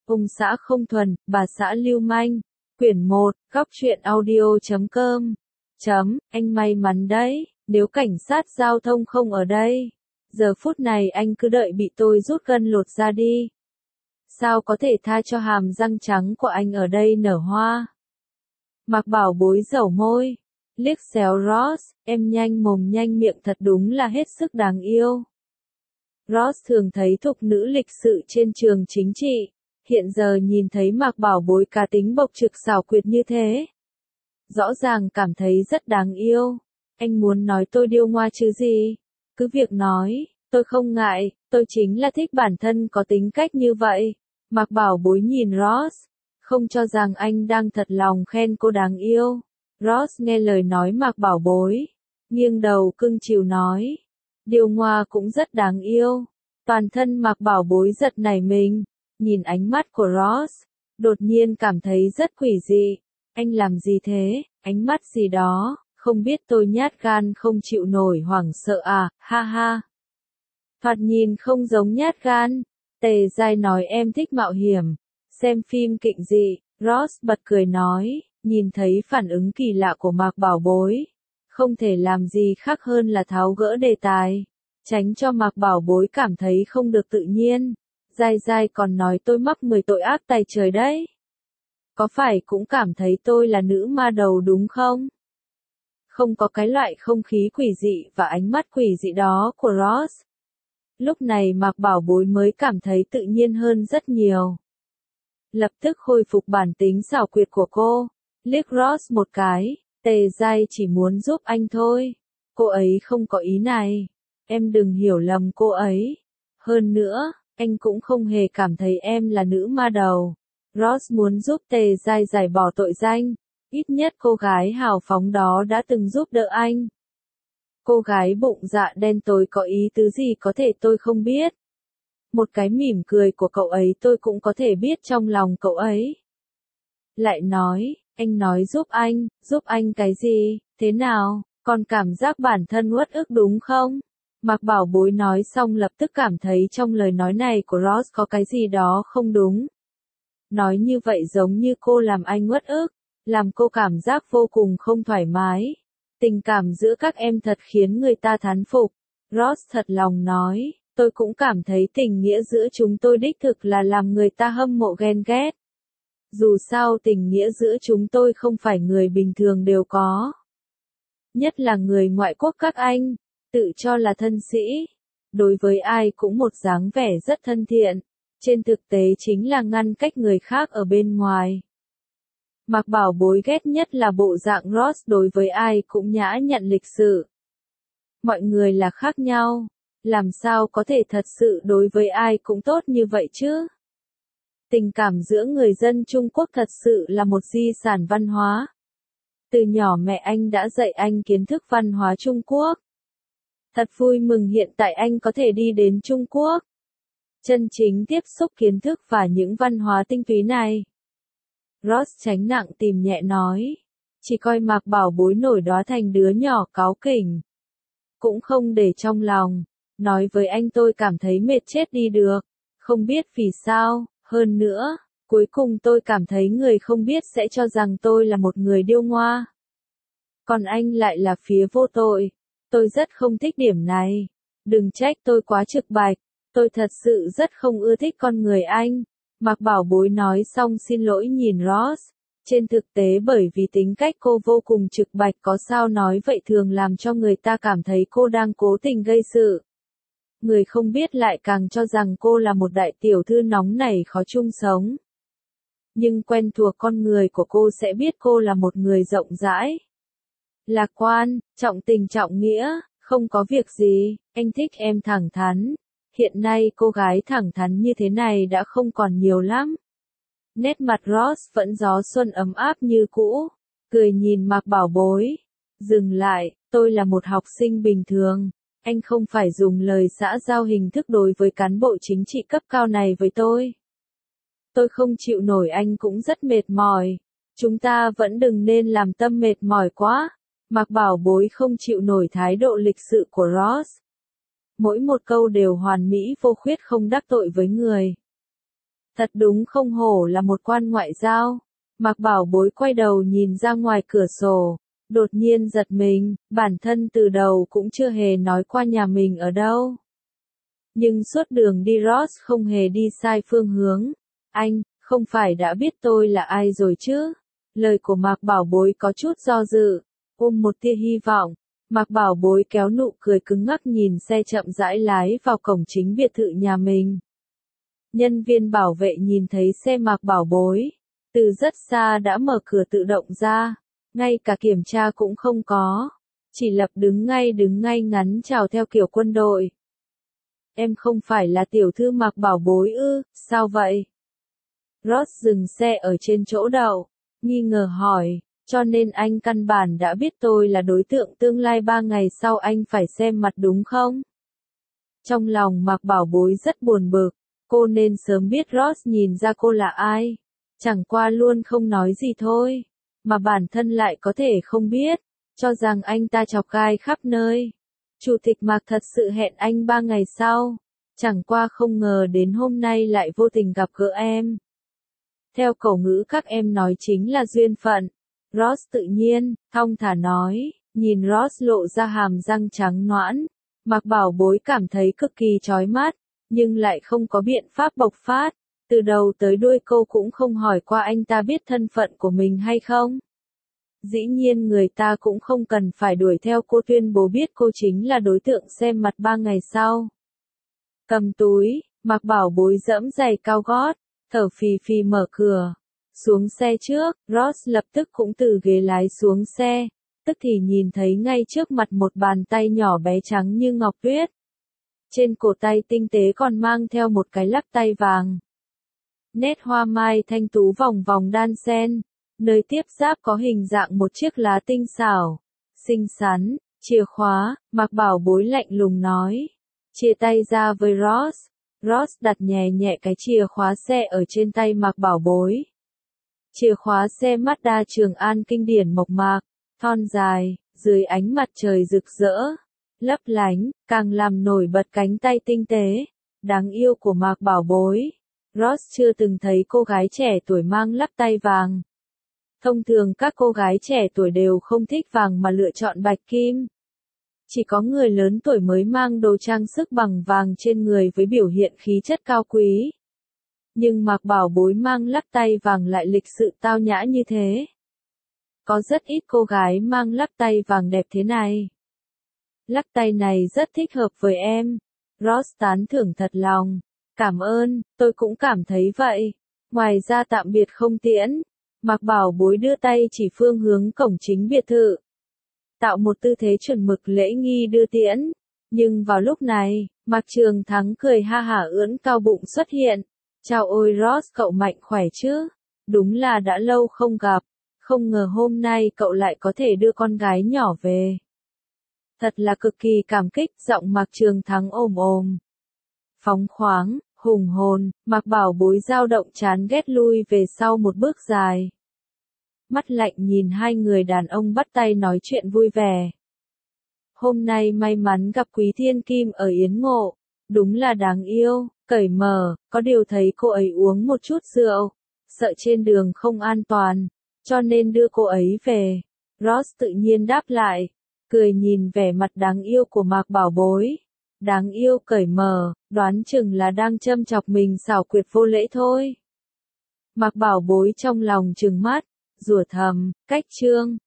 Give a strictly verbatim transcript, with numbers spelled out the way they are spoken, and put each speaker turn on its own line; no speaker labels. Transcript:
Ông xã không thuần, bà xã lưu manh. Quyển một, góc truyện audio chấm com. Chấm, anh may mắn đấy, nếu cảnh sát giao thông không ở đây. Giờ phút này anh cứ đợi bị tôi rút gân lột ra đi. Sao có thể tha cho hàm răng trắng của anh ở đây nở hoa. Mạc Bảo Bối dẩu môi, liếc xéo Ross, em nhanh mồm nhanh miệng thật đúng là hết sức đáng yêu. Ross thường thấy thục nữ lịch sự trên trường chính trị, hiện giờ nhìn thấy Mạc Bảo Bối cá tính bộc trực xảo quyệt như thế. Rõ ràng cảm thấy rất đáng yêu. Anh muốn nói tôi điêu ngoa chứ gì? Cứ việc nói, tôi không ngại, tôi chính là thích bản thân có tính cách như vậy. Mạc Bảo Bối nhìn Ross, không cho rằng anh đang thật lòng khen cô đáng yêu. Ross nghe lời nói Mạc Bảo Bối, nghiêng đầu cưng chiều nói, điêu ngoa cũng rất đáng yêu. Toàn thân Mạc Bảo Bối giật nảy mình, nhìn ánh mắt của Ross, đột nhiên cảm thấy rất quỷ dị. Anh làm gì thế, ánh mắt gì đó, không biết tôi nhát gan không chịu nổi hoảng sợ à, ha ha. Thoạt nhìn không giống nhát gan. Tề Giai nói em thích mạo hiểm, xem phim kịch dị. Ross bật cười nói, nhìn thấy phản ứng kỳ lạ của Mạc Bảo Bối, không thể làm gì khác hơn là tháo gỡ đề tài, tránh cho Mạc Bảo Bối cảm thấy không được tự nhiên. Giai Giai còn nói tôi mắc mười tội ác tày trời đấy. Có phải cũng cảm thấy tôi là nữ ma đầu đúng không? Không có cái loại không khí quỷ dị và ánh mắt quỷ dị đó của Ross. Lúc này Mạc Bảo Bối mới cảm thấy tự nhiên hơn rất nhiều. Lập tức khôi phục bản tính xảo quyệt của cô, liếc Ross một cái, Tề Giai chỉ muốn giúp anh thôi. Cô ấy không có ý này. Em đừng hiểu lầm cô ấy. Hơn nữa, anh cũng không hề cảm thấy em là nữ ma đầu. Ross muốn giúp Tề Giai giải bỏ tội danh. Ít nhất cô gái hào phóng đó đã từng giúp đỡ anh. Cô gái bụng dạ đen tối có ý tứ gì có thể tôi không biết. Một cái mỉm cười của cậu ấy tôi cũng có thể biết trong lòng cậu ấy. Lại nói, anh nói giúp anh, giúp anh cái gì, thế nào, còn cảm giác bản thân uất ức đúng không? Mạc Bảo Bối nói xong lập tức cảm thấy trong lời nói này của Ross có cái gì đó không đúng. Nói như vậy giống như cô làm anh uất ức, làm cô cảm giác vô cùng không thoải mái. Tình cảm giữa các em thật khiến người ta thán phục. Ross thật lòng nói, tôi cũng cảm thấy tình nghĩa giữa chúng tôi đích thực là làm người ta hâm mộ ghen ghét. Dù sao tình nghĩa giữa chúng tôi không phải người bình thường đều có. Nhất là người ngoại quốc các anh, tự cho là thân sĩ. Đối với ai cũng một dáng vẻ rất thân thiện, trên thực tế chính là ngăn cách người khác ở bên ngoài. Mạc Bảo Bối ghét nhất là bộ dạng Ross đối với ai cũng nhã nhặn lịch sự. Mọi người là khác nhau, làm sao có thể thật sự đối với ai cũng tốt như vậy chứ? Tình cảm giữa người dân Trung Quốc thật sự là một di sản văn hóa. Từ nhỏ mẹ anh đã dạy anh kiến thức văn hóa Trung Quốc. Thật vui mừng hiện tại anh có thể đi đến Trung Quốc, chân chính tiếp xúc kiến thức và những văn hóa tinh túy này. Ross tránh nặng tìm nhẹ nói, chỉ coi Mạc Bảo Bối nổi đóa thành đứa nhỏ cáu kỉnh. Cũng không để trong lòng, nói với anh tôi cảm thấy mệt chết đi được, không biết vì sao, hơn nữa, cuối cùng tôi cảm thấy người không biết sẽ cho rằng tôi là một người điêu ngoa. Còn anh lại là phía vô tội, tôi rất không thích điểm này, đừng trách tôi quá trực bạch, tôi thật sự rất không ưa thích con người anh. Mạc Bảo Bối nói xong xin lỗi nhìn Ross. Trên thực tế bởi vì tính cách cô vô cùng trực bạch có sao nói vậy thường làm cho người ta cảm thấy cô đang cố tình gây sự. Người không biết lại càng cho rằng cô là một đại tiểu thư nóng nảy khó chung sống. Nhưng quen thuộc con người của cô sẽ biết cô là một người rộng rãi, lạc quan, trọng tình trọng nghĩa, không có việc gì, anh thích em thẳng thắn. Hiện nay cô gái thẳng thắn như thế này đã không còn nhiều lắm. Nét mặt Ross vẫn gió xuân ấm áp như cũ, cười nhìn Mạc Bảo Bối. Dừng lại, tôi là một học sinh bình thường, anh không phải dùng lời xã giao hình thức đối với cán bộ chính trị cấp cao này với tôi. Tôi không chịu nổi anh cũng rất mệt mỏi, chúng ta vẫn đừng nên làm tâm mệt mỏi quá. Mạc Bảo Bối không chịu nổi thái độ lịch sự của Ross. Mỗi một câu đều hoàn mỹ vô khuyết không đắc tội với người. Thật đúng không hổ là một quan ngoại giao. Mạc Bảo Bối quay đầu nhìn ra ngoài cửa sổ, đột nhiên giật mình, bản thân từ đầu cũng chưa hề nói qua nhà mình ở đâu. Nhưng suốt đường đi Ross không hề đi sai phương hướng. Anh, không phải đã biết tôi là ai rồi chứ? Lời của Mạc Bảo Bối có chút do dự, ôm một tia hy vọng. Mạc Bảo Bối kéo nụ cười cứng ngắc nhìn xe chậm rãi lái vào cổng chính biệt thự nhà mình. Nhân viên bảo vệ nhìn thấy xe Mạc Bảo Bối, từ rất xa đã mở cửa tự động ra, ngay cả kiểm tra cũng không có, chỉ lập đứng ngay đứng ngay ngắn chào theo kiểu quân đội. Em không phải là tiểu thư Mạc Bảo Bối ư, sao vậy? Ross dừng xe ở trên chỗ đậu, nghi ngờ hỏi, cho nên anh căn bản đã biết tôi là đối tượng tương lai ba ngày sau anh phải xem mặt đúng không? Trong lòng Mạc Bảo Bối rất buồn bực, cô nên sớm biết Ross nhìn ra cô là ai. Chẳng qua luôn không nói gì thôi, mà bản thân lại có thể không biết, cho rằng anh ta chọc gai khắp nơi. Chủ tịch Mạc thật sự hẹn anh ba ngày sau, chẳng qua không ngờ đến hôm nay lại vô tình gặp gỡ em. Theo cổ ngữ các em nói chính là duyên phận. Ross tự nhiên, thong thả nói, nhìn Ross lộ ra hàm răng trắng nõn, Mạc Bảo Bối cảm thấy cực kỳ chói mắt, nhưng lại không có biện pháp bộc phát. Từ đầu tới đuôi cô cũng không hỏi qua anh ta biết thân phận của mình hay không. Dĩ nhiên người ta cũng không cần phải đuổi theo cô tuyên bố biết cô chính là đối tượng xem mặt ba ngày sau. Cầm túi, Mạc Bảo Bối giẫm giày cao gót, thở phì phì mở cửa. Xuống xe trước, Ross lập tức cũng từ ghế lái xuống xe, tức thì nhìn thấy ngay trước mặt một bàn tay nhỏ bé trắng như ngọc tuyết. Trên cổ tay tinh tế còn mang theo một cái lắc tay vàng. Nét hoa mai thanh tú vòng vòng đan xen, nơi tiếp giáp có hình dạng một chiếc lá tinh xảo, xinh xắn, chìa khóa, Mạc Bảo Bối lạnh lùng nói. Chia tay ra với Ross, Ross đặt nhẹ nhẹ cái chìa khóa xe ở trên tay Mạc Bảo Bối. Chìa khóa xe Mazda Trường An kinh điển mộc mạc, thon dài, dưới ánh mặt trời rực rỡ, lấp lánh, càng làm nổi bật cánh tay tinh tế, đáng yêu của Mạc Bảo Bối. Ross chưa từng thấy cô gái trẻ tuổi mang lắc tay vàng. Thông thường các cô gái trẻ tuổi đều không thích vàng mà lựa chọn bạch kim. Chỉ có người lớn tuổi mới mang đồ trang sức bằng vàng trên người với biểu hiện khí chất cao quý. Nhưng Mạc Bảo Bối mang lắc tay vàng lại lịch sự tao nhã như thế. Có rất ít cô gái mang lắc tay vàng đẹp thế này. Lắc tay này rất thích hợp với em. Ross tán thưởng thật lòng. Cảm ơn, tôi cũng cảm thấy vậy. Ngoài ra tạm biệt không tiễn. Mạc Bảo Bối đưa tay chỉ phương hướng cổng chính biệt thự. Tạo một tư thế chuẩn mực lễ nghi đưa tiễn. Nhưng vào lúc này, Mạc Trường Thắng cười ha hả ưỡn cao bụng xuất hiện. Chào ôi Ross, cậu mạnh khỏe chứ? Đúng là đã lâu không gặp. Không ngờ hôm nay cậu lại có thể đưa con gái nhỏ về. Thật là cực kỳ cảm kích, giọng Mạc Trường Thắng ồm ồm. Phóng khoáng, hùng hồn, Mạc Bảo Bối dao động chán ghét lui về sau một bước dài. Mắt lạnh nhìn hai người đàn ông bắt tay nói chuyện vui vẻ. Hôm nay may mắn gặp Quý Thiên Kim ở Yến Ngộ, đúng là đáng yêu, cởi mở, có điều thấy cô ấy uống một chút rượu, sợ trên đường không an toàn, cho nên đưa cô ấy về. Ross tự nhiên đáp lại, cười nhìn vẻ mặt đáng yêu của Mạc Bảo Bối. Đáng yêu cởi mở, đoán chừng là đang châm chọc mình xảo quyệt vô lễ thôi. Mạc Bảo Bối trong lòng trừng mắt, rủa thầm, cách trương.